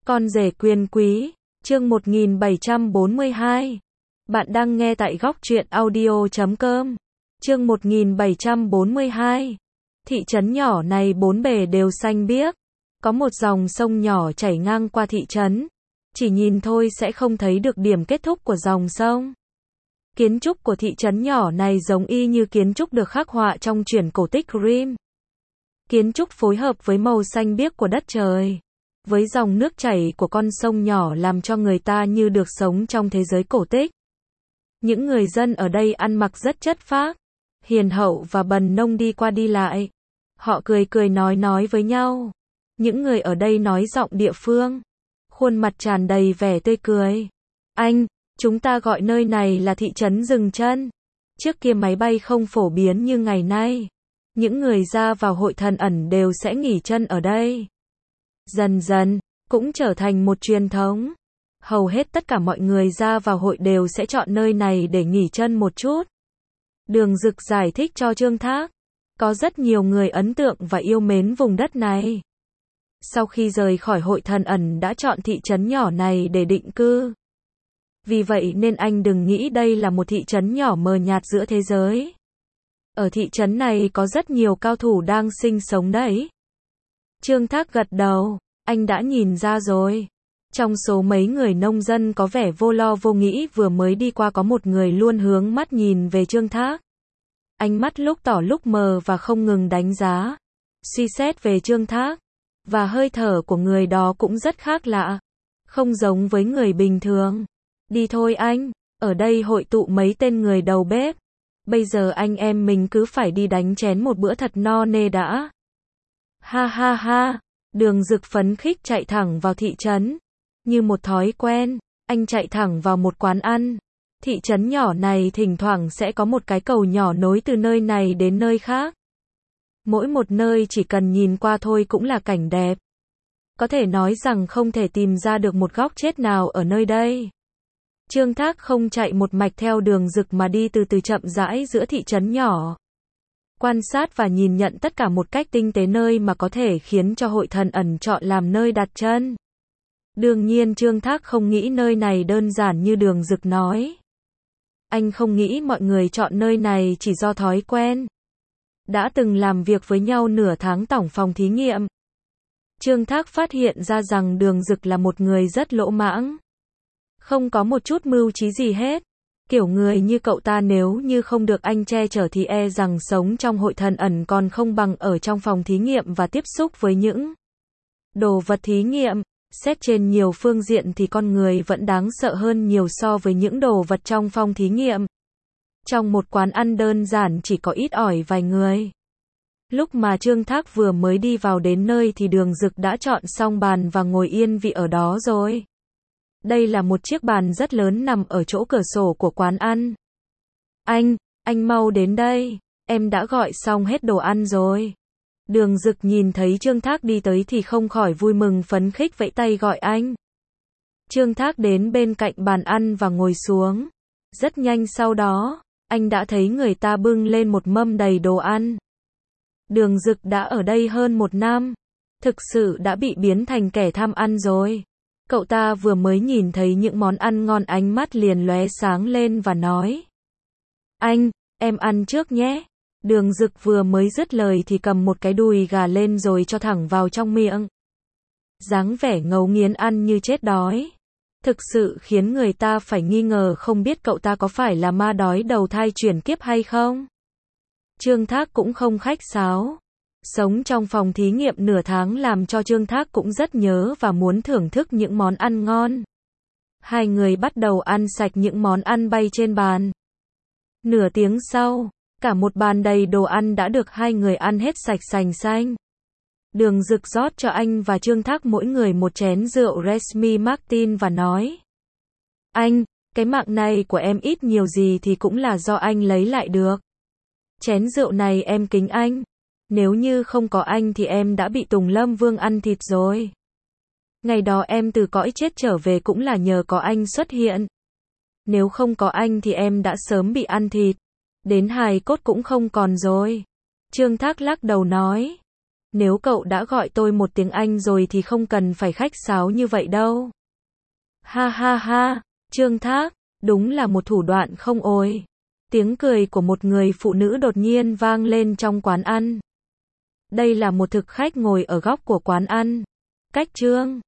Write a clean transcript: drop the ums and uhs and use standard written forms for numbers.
Con rể quyền quý, chương 1742. Bạn đang nghe tại góc truyện audio.com. Chương 1742. Thị trấn nhỏ này bốn bề đều xanh biếc. Có một dòng sông nhỏ chảy ngang qua thị trấn. Chỉ nhìn thôi sẽ không thấy được điểm kết thúc của dòng sông. Kiến trúc của thị trấn nhỏ này giống y như kiến trúc được khắc họa trong truyện cổ tích Grimm. Kiến trúc phối hợp với màu xanh biếc của đất trời, với dòng nước chảy của con sông nhỏ làm cho người ta như được sống trong thế giới cổ tích. Những người dân ở đây ăn mặc rất chất phác, hiền hậu và bần nông đi qua đi lại. Họ cười cười nói với nhau. Những người ở đây nói giọng địa phương, khuôn mặt tràn đầy vẻ tươi cười. Anh, chúng ta gọi nơi này là thị trấn Dừng Chân. Trước kia máy bay không phổ biến như ngày nay. Những người ra vào hội thần ẩn đều sẽ nghỉ chân ở đây. Dần dần, cũng trở thành một truyền thống. Hầu hết tất cả mọi người ra vào hội đều sẽ chọn nơi này để nghỉ chân một chút. Đường Dực giải thích cho Trương Thác. Có rất nhiều người ấn tượng và yêu mến vùng đất này. Sau khi rời khỏi hội thần ẩn đã chọn thị trấn nhỏ này để định cư. Vì vậy nên anh đừng nghĩ đây là một thị trấn nhỏ mờ nhạt giữa thế giới. Ở thị trấn này có rất nhiều cao thủ đang sinh sống đấy. Trương Thác gật đầu, anh đã nhìn ra rồi. Trong số mấy người nông dân có vẻ vô lo vô nghĩ vừa mới đi qua có một người luôn hướng mắt nhìn về Trương Thác. Ánh mắt lúc tỏ lúc mờ và không ngừng đánh giá, suy xét về Trương Thác. Và hơi thở của người đó cũng rất khác lạ, không giống với người bình thường. Đi thôi anh, ở đây hội tụ mấy tên người đầu bếp. Bây giờ anh em mình cứ phải đi đánh chén một bữa thật no nê đã. Ha ha ha, Đường Dực phấn khích chạy thẳng vào thị trấn. Như một thói quen, anh chạy thẳng vào một quán ăn. Thị trấn nhỏ này thỉnh thoảng sẽ có một cái cầu nhỏ nối từ nơi này đến nơi khác. Mỗi một nơi chỉ cần nhìn qua thôi cũng là cảnh đẹp. Có thể nói rằng không thể tìm ra được một góc chết nào ở nơi đây. Trương Thác không chạy một mạch theo Đường Dực mà đi từ từ chậm rãi giữa thị trấn nhỏ. Quan sát và nhìn nhận tất cả một cách tinh tế nơi mà có thể khiến cho hội thần ẩn chọn làm nơi đặt chân. Đương nhiên Trương Thác không nghĩ nơi này đơn giản như Đường Dực nói. Anh không nghĩ mọi người chọn nơi này chỉ do thói quen. Đã từng làm việc với nhau nửa tháng tổng phòng thí nghiệm. Trương Thác phát hiện ra rằng Đường Dực là một người rất lỗ mãng. Không có một chút mưu trí gì hết. Kiểu người như cậu ta nếu như không được anh che chở thì e rằng sống trong hội thần ẩn còn không bằng ở trong phòng thí nghiệm và tiếp xúc với những đồ vật thí nghiệm. Xét trên nhiều phương diện thì con người vẫn đáng sợ hơn nhiều so với những đồ vật trong phòng thí nghiệm. Trong một quán ăn đơn giản chỉ có ít ỏi vài người. Lúc mà Trương Thác vừa mới đi vào đến nơi thì Đường Dực đã chọn xong bàn và ngồi yên vị ở đó rồi. Đây là một chiếc bàn rất lớn nằm ở chỗ cửa sổ của quán ăn. Anh mau đến đây, em đã gọi xong hết đồ ăn rồi. Đường Dực nhìn thấy Trương Thác đi tới thì không khỏi vui mừng phấn khích vẫy tay gọi anh. Trương Thác đến bên cạnh bàn ăn và ngồi xuống. Rất nhanh sau đó, anh đã thấy người ta bưng lên một mâm đầy đồ ăn. Đường Dực đã ở đây hơn một năm. Thực sự đã bị biến thành kẻ tham ăn rồi. Cậu ta vừa mới nhìn thấy những món ăn ngon ánh mắt liền lóe sáng lên và nói. Em ăn trước nhé. Đường Dực vừa mới dứt lời thì cầm một cái đùi gà lên rồi cho thẳng vào trong miệng. Dáng vẻ ngấu nghiến ăn như chết đói. Thực sự khiến người ta phải nghi ngờ không biết cậu ta có phải là ma đói đầu thai chuyển kiếp hay không. Trương Thác cũng không khách sáo. Sống trong phòng thí nghiệm nửa tháng làm cho Trương Thác cũng rất nhớ và muốn thưởng thức những món ăn ngon. Hai người bắt đầu ăn sạch những món ăn bay trên bàn. Nửa tiếng sau, cả một bàn đầy đồ ăn đã được hai người ăn hết sạch sành xanh. Đường Dực rót cho anh và Trương Thác mỗi người một chén rượu Resmi Martin và nói. Cái mạng này của em ít nhiều gì thì cũng là do anh lấy lại được. Chén rượu này em kính anh. Nếu như không có anh thì em đã bị Tùng Lâm Vương ăn thịt rồi. Ngày đó em từ cõi chết trở về cũng là nhờ có anh xuất hiện. Nếu không có anh thì em đã sớm bị ăn thịt. Đến hài cốt cũng không còn rồi. Trương Thác lắc đầu nói. Nếu cậu đã gọi tôi một tiếng anh rồi thì không cần phải khách sáo như vậy đâu. Ha ha ha, Trương Thác, đúng là một thủ đoạn không ồi. Tiếng cười của một người phụ nữ đột nhiên vang lên trong quán ăn. Đây là một thực khách ngồi ở góc của quán ăn. Cách Trương